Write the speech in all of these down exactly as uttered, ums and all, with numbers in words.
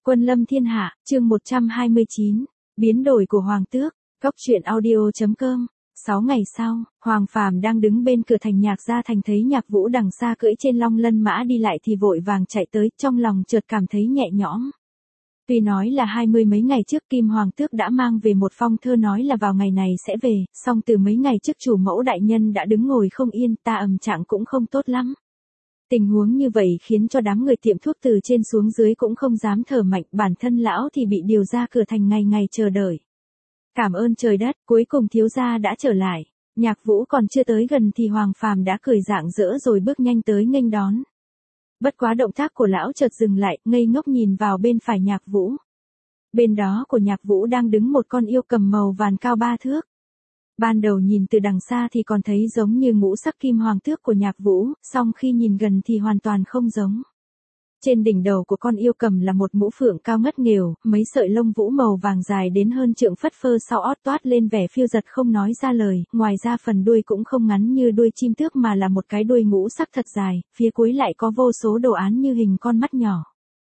Quân lâm thiên hạ, chương một trăm hai mươi chín, biến đổi của Hoàng tước, Cốc truyện audio.com. Sáu ngày sau, Hoàng Phàm đang đứng bên cửa thành Nhạc Gia Thành thấy Nhạc Vũ đằng xa cưỡi trên long lân mã đi lại thì vội vàng chạy tới, trong lòng chợt cảm thấy nhẹ nhõm. Tuy nói là hai mươi mấy ngày trước Kim Hoàng tước đã mang về một phong thơ nói là vào ngày này sẽ về, song từ mấy ngày trước chủ mẫu đại nhân đã đứng ngồi không yên, ta ầm trạng cũng không tốt lắm. Tình huống như vậy khiến cho đám người tiệm thuốc từ trên xuống dưới cũng không dám thở mạnh, bản thân lão thì bị điều ra cửa thành ngày ngày chờ đợi. Cảm ơn trời đất, cuối cùng thiếu gia đã trở lại. Nhạc Vũ còn chưa tới gần thì Hoàng Phàm đã cười rạng rỡ rồi bước nhanh tới nghênh đón. Bất quá động tác của lão chợt dừng lại, ngây ngốc nhìn vào bên phải Nhạc Vũ. Bên đó của Nhạc Vũ đang đứng một con yêu cầm màu vàng cao ba thước. Ban đầu nhìn từ đằng xa thì còn thấy giống như ngũ sắc kim hoàng tước của Nhạc Vũ, song khi nhìn gần thì hoàn toàn không giống. Trên đỉnh đầu của con yêu cầm là một mũ phượng cao ngất nghều, mấy sợi lông vũ màu vàng dài đến hơn trượng phất phơ sau ót toát lên vẻ phiêu dật không nói ra lời, ngoài ra phần đuôi cũng không ngắn như đuôi chim tước mà là một cái đuôi ngũ sắc thật dài, phía cuối lại có vô số đồ án như hình con mắt nhỏ.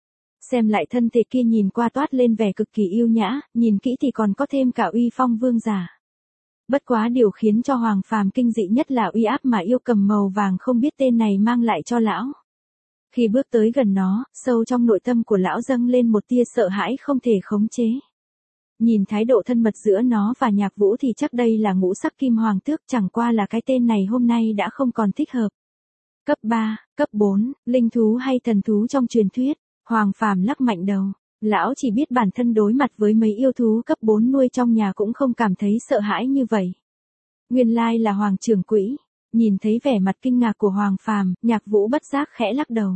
Xem lại thân thể kia nhìn qua toát lên vẻ cực kỳ yêu nhã, nhìn kỹ thì còn có thêm cả uy phong vương giả. Bất quá điều khiến cho Hoàng Phàm kinh dị nhất là uy áp mà yêu cầm màu vàng không biết tên này mang lại cho lão. Khi bước tới gần nó, sâu trong nội tâm của lão dâng lên một tia sợ hãi không thể khống chế. Nhìn thái độ thân mật giữa nó và Nhạc Vũ thì chắc đây là ngũ sắc kim hoàng tước, chẳng qua là cái tên này hôm nay đã không còn thích hợp. Cấp ba, cấp bốn, linh thú hay thần thú trong truyền thuyết, Hoàng Phàm lắc mạnh đầu. Lão chỉ biết bản thân đối mặt với mấy yêu thú cấp bốn nuôi trong nhà cũng không cảm thấy sợ hãi như vậy. Nguyên lai là Hoàng trưởng quỹ. Nhìn thấy vẻ mặt kinh ngạc của Hoàng Phàm, Nhạc Vũ bất giác khẽ lắc đầu.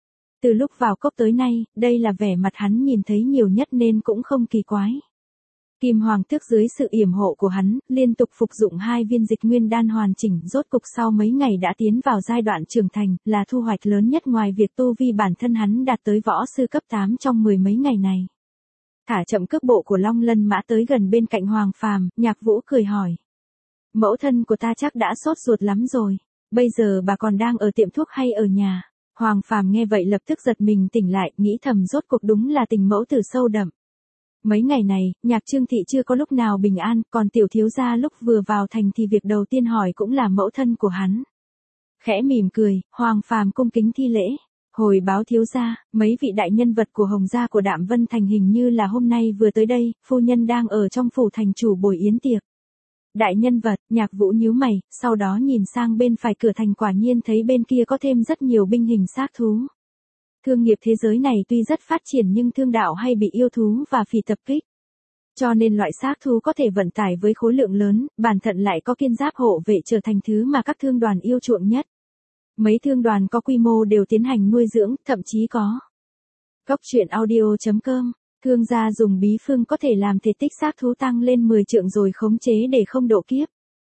Từ lúc vào cốc tới nay, đây là vẻ mặt hắn nhìn thấy nhiều nhất nên cũng không kỳ quái. Kim Hoàng tước dưới sự yểm hộ của hắn, liên tục phục dụng hai viên dịch nguyên đan hoàn chỉnh, rốt cục sau mấy ngày đã tiến vào giai đoạn trưởng thành, là thu hoạch lớn nhất ngoài việc tu vi bản thân hắn đạt tới võ sư cấp tám trong mười mấy ngày này. Thả chậm cước bộ của long lân mã tới gần bên cạnh Hoàng Phàm, Nhạc Vũ cười hỏi. Mẫu thân của ta chắc đã sốt ruột lắm rồi, bây giờ bà còn đang ở tiệm thuốc hay ở nhà? Hoàng Phàm nghe vậy lập tức giật mình tỉnh lại, nghĩ thầm rốt cuộc đúng là tình mẫu tử sâu đậm. Mấy ngày này, Nhạc Trương Thị chưa có lúc nào bình an, còn tiểu thiếu gia lúc vừa vào thành thì việc đầu tiên hỏi cũng là mẫu thân của hắn. Khẽ mỉm cười, Hoàng Phàm cung kính thi lễ. Hồi báo thiếu gia, mấy vị đại nhân vật của Hồng gia của Đạm Vân Thành hình như là hôm nay vừa tới đây, phu nhân đang ở trong phủ thành chủ bồi yến tiệc. Đại nhân vật, Nhạc Vũ nhíu mày, sau đó nhìn sang bên phải cửa thành, quả nhiên thấy bên kia có thêm rất nhiều binh hình xác thú. Thương nghiệp thế giới này tuy rất phát triển nhưng thương đạo hay bị yêu thú và phỉ tập kích. Cho nên loại xác thú có thể vận tải với khối lượng lớn, bản thận lại có kiên giáp hộ vệ trở thành thứ mà các thương đoàn yêu chuộng nhất. Mấy thương đoàn có quy mô đều tiến hành nuôi dưỡng, thậm chí có. Cốc truyện audio.com. Thương gia dùng bí phương có thể làm thể tích xác thú tăng lên mười trượng rồi khống chế để không độ kiếp.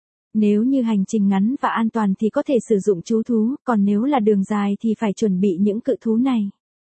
Nếu như hành trình ngắn và an toàn thì có thể sử dụng chú thú, còn nếu là đường dài thì phải chuẩn bị những cự thú này.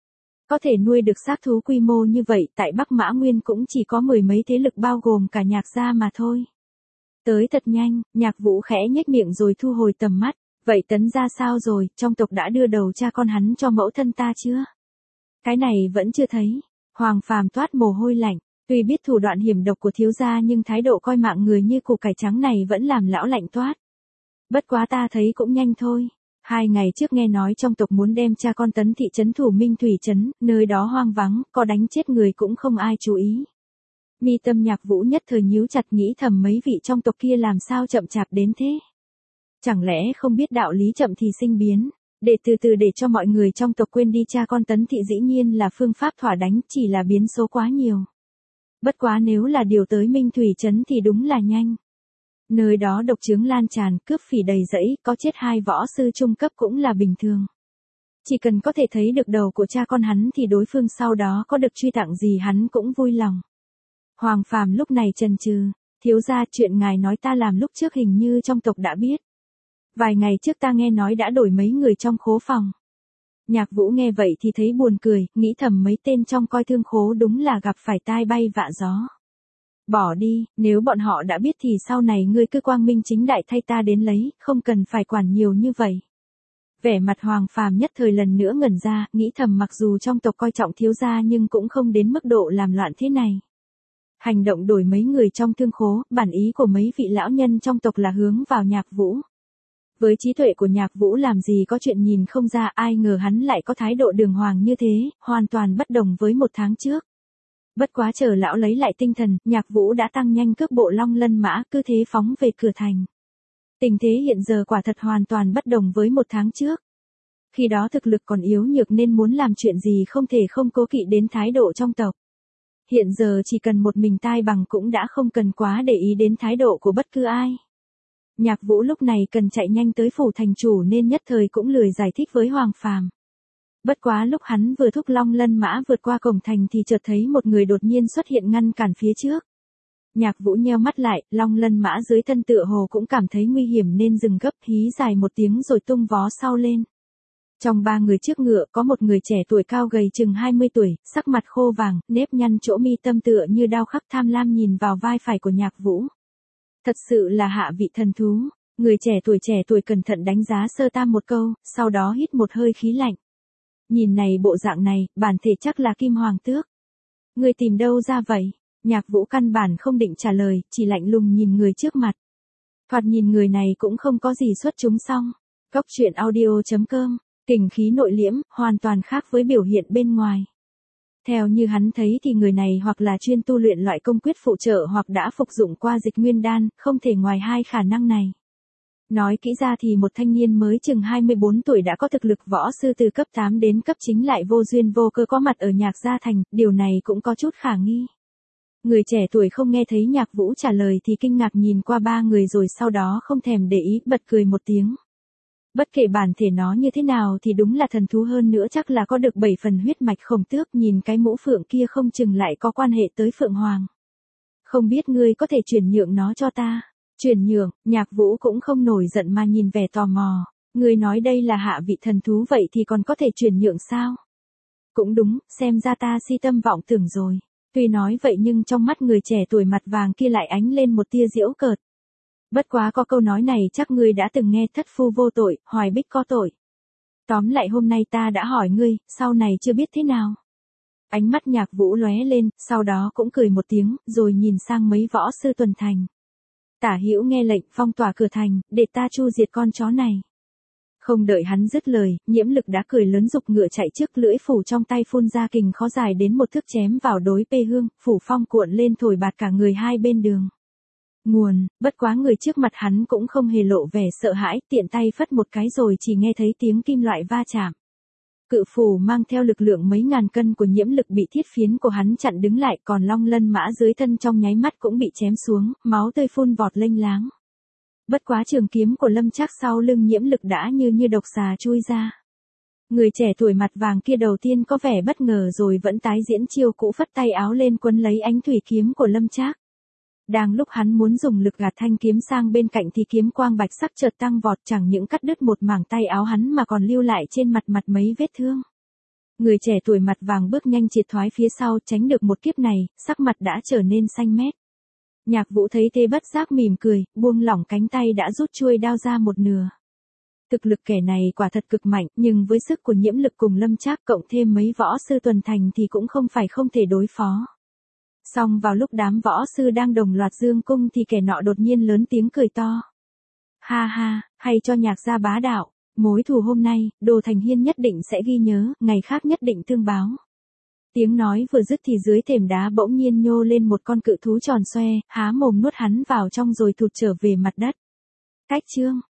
Có thể nuôi được xác thú quy mô như vậy tại Bắc Mã Nguyên cũng chỉ có mười mấy thế lực bao gồm cả Nhạc gia mà thôi. Tới thật nhanh, Nhạc Vũ khẽ nhếch miệng rồi thu hồi tầm mắt. Vậy Tấn gia sao rồi, trong tộc đã đưa đầu cha con hắn cho mẫu thân ta chưa? Cái này vẫn chưa thấy. Hoàng Phàm toát mồ hôi lạnh, tuy biết thủ đoạn hiểm độc của thiếu gia nhưng thái độ coi mạng người như củ cải trắng này vẫn làm lão lạnh toát. Bất quá ta thấy cũng nhanh thôi. Hai ngày trước nghe nói trong tộc muốn đem cha con Tấn thị trấn thủ Minh Thủy trấn, nơi đó hoang vắng, có đánh chết người cũng không ai chú ý. Mi tâm Nhạc Vũ nhất thời nhíu chặt, nghĩ thầm mấy vị trong tộc kia làm sao chậm chạp đến thế. Chẳng lẽ không biết đạo lý chậm thì sinh biến. Để từ từ để cho mọi người trong tộc quên đi cha con Tấn thị dĩ nhiên là phương pháp thỏa đánh, chỉ là biến số quá nhiều. Bất quá nếu là điều tới Minh Thủy trấn thì đúng là nhanh. Nơi đó độc chứng lan tràn, cướp phỉ đầy rẫy, có chết hai võ sư trung cấp cũng là bình thường. Chỉ cần có thể thấy được đầu của cha con hắn thì đối phương sau đó có được truy tặng gì hắn cũng vui lòng. Hoàng Phàm lúc này chần chừ, thiếu gia, chuyện ngài nói ta làm lúc trước hình như trong tộc đã biết. Vài ngày trước ta nghe nói đã đổi mấy người trong khố phòng. Nhạc Vũ nghe vậy thì thấy buồn cười, nghĩ thầm mấy tên trong coi thương khố đúng là gặp phải tai bay vạ gió. Bỏ đi, nếu bọn họ đã biết thì sau này ngươi cứ quang minh chính đại thay ta đến lấy, không cần phải quản nhiều như vậy. Vẻ mặt Hoàng Phàm nhất thời lần nữa ngẩn ra, nghĩ thầm mặc dù trong tộc coi trọng thiếu gia nhưng cũng không đến mức độ làm loạn thế này. Hành động đổi mấy người trong thương khố, bản ý của mấy vị lão nhân trong tộc là hướng vào Nhạc Vũ. Với trí tuệ của Nhạc Vũ làm gì có chuyện nhìn không ra, ai ngờ hắn lại có thái độ đường hoàng như thế, hoàn toàn bất đồng với một tháng trước. Bất quá chờ lão lấy lại tinh thần, Nhạc Vũ đã tăng nhanh cước bộ long lân mã, cứ thế phóng về cửa thành. Tình thế hiện giờ quả thật hoàn toàn bất đồng với một tháng trước. Khi đó thực lực còn yếu nhược nên muốn làm chuyện gì không thể không cố kỵ đến thái độ trong tộc. Hiện giờ chỉ cần một mình Tai Bằng cũng đã không cần quá để ý đến thái độ của bất cứ ai. Nhạc Vũ lúc này cần chạy nhanh tới phủ thành chủ nên nhất thời cũng lười giải thích với Hoàng Phàm. Bất quá lúc hắn vừa thúc long lân mã vượt qua cổng thành thì chợt thấy một người đột nhiên xuất hiện ngăn cản phía trước. Nhạc Vũ nheo mắt lại, long lân mã dưới thân tựa hồ cũng cảm thấy nguy hiểm nên dừng gấp, hí dài một tiếng rồi tung vó sau lên. Trong ba người trước ngựa có một người trẻ tuổi cao gầy chừng hai mươi tuổi, sắc mặt khô vàng, nếp nhăn chỗ mi tâm tựa như đao khắc, tham lam nhìn vào vai phải của Nhạc Vũ. Thật sự là hạ vị thần thú. Người trẻ tuổi trẻ tuổi cẩn thận đánh giá sơ tam một câu, sau đó hít một hơi khí lạnh. Nhìn này bộ dạng này, bản thể chắc là Kim Hoàng Tước. Người tìm đâu ra vậy? Nhạc Vũ căn bản không định trả lời, chỉ lạnh lùng nhìn người trước mặt. Thoạt nhìn người này cũng không có gì xuất chúng song. Cốc truyện audio chấm com, kình khí nội liễm, hoàn toàn khác với biểu hiện bên ngoài. Theo như hắn thấy thì người này hoặc là chuyên tu luyện loại công quyết phụ trợ hoặc đã phục dụng qua dịch nguyên đan, không thể ngoài hai khả năng này. Nói kỹ ra thì một thanh niên mới chừng hai mươi bốn tuổi đã có thực lực võ sư từ cấp tám đến cấp chín lại vô duyên vô cơ có mặt ở Nhạc Gia Thành, điều này cũng có chút khả nghi. Người trẻ tuổi không nghe thấy Nhạc Vũ trả lời thì kinh ngạc nhìn qua ba người rồi sau đó không thèm để ý, bật cười một tiếng. Bất kể bản thể nó như thế nào thì đúng là thần thú, hơn nữa chắc là có được bảy phần huyết mạch Khổng Tước, nhìn cái mũ phượng kia không chừng lại có quan hệ tới Phượng Hoàng. Không biết ngươi có thể chuyển nhượng nó cho ta? Chuyển nhượng? Nhạc Vũ cũng không nổi giận mà nhìn vẻ tò mò. Ngươi nói đây là hạ vị thần thú vậy thì còn có thể chuyển nhượng sao? Cũng đúng, xem ra ta si tâm vọng tưởng rồi. Tuy nói vậy nhưng trong mắt người trẻ tuổi mặt vàng kia lại ánh lên một tia giễu cợt. Bất quá có câu nói này chắc ngươi đã từng nghe, thất phu vô tội, hoài bích có tội. Tóm lại hôm nay ta đã hỏi ngươi, sau này chưa biết thế nào. Ánh mắt Nhạc Vũ lóe lên, sau đó cũng cười một tiếng, rồi nhìn sang mấy võ sư tuần thành. Tả Hữu nghe lệnh, phong tỏa cửa thành, để ta chu diệt con chó này. Không đợi hắn dứt lời, Nhiễm Lực đã cười lớn giục ngựa chạy trước, lưỡi phủ trong tay phun ra kình khó dài đến một thước chém vào đối Pê Hương, phủ phong cuộn lên thổi bạt cả người hai bên đường. Nguồn, bất quá người trước mặt hắn cũng không hề lộ vẻ sợ hãi, tiện tay phất một cái rồi chỉ nghe thấy tiếng kim loại va chạm. Cự phù mang theo lực lượng mấy ngàn cân của Nhiễm Lực bị thiết phiến của hắn chặn đứng lại, còn long lân mã dưới thân trong nháy mắt cũng bị chém xuống, máu tươi phun vọt lênh láng. Bất quá trường kiếm của Lâm Trác sau lưng Nhiễm Lực đã như như độc xà chui ra. Người trẻ tuổi mặt vàng kia đầu tiên có vẻ bất ngờ rồi vẫn tái diễn chiêu cũ, phất tay áo lên quấn lấy ánh thủy kiếm của Lâm Trác. Đang lúc hắn muốn dùng lực gạt thanh kiếm sang bên cạnh thì kiếm quang bạch sắc chợt tăng vọt, chẳng những cắt đứt một mảng tay áo hắn mà còn lưu lại trên mặt mặt mấy vết thương. Người trẻ tuổi mặt vàng bước nhanh triệt thoái phía sau, tránh được một kiếp này, sắc mặt đã trở nên xanh mét. Nhạc Vũ thấy thế bất giác mỉm cười, buông lỏng cánh tay đã rút chuôi đao ra một nửa. Thực lực kẻ này quả thật cực mạnh, nhưng với sức của Nhiễm Lực cùng Lâm Trác cộng thêm mấy võ sư tuần thành thì cũng không phải không thể đối phó. Song vào lúc đám võ sư đang đồng loạt dương cung thì kẻ nọ đột nhiên lớn tiếng cười to. Ha ha, hay cho Nhạc gia bá đạo, mối thù hôm nay, Đồ Thành Hiên nhất định sẽ ghi nhớ, ngày khác nhất định tương báo. Tiếng nói vừa dứt thì dưới thềm đá bỗng nhiên nhô lên một con cự thú tròn xoe, há mồm nuốt hắn vào trong rồi thụt trở về mặt đất. Cách chương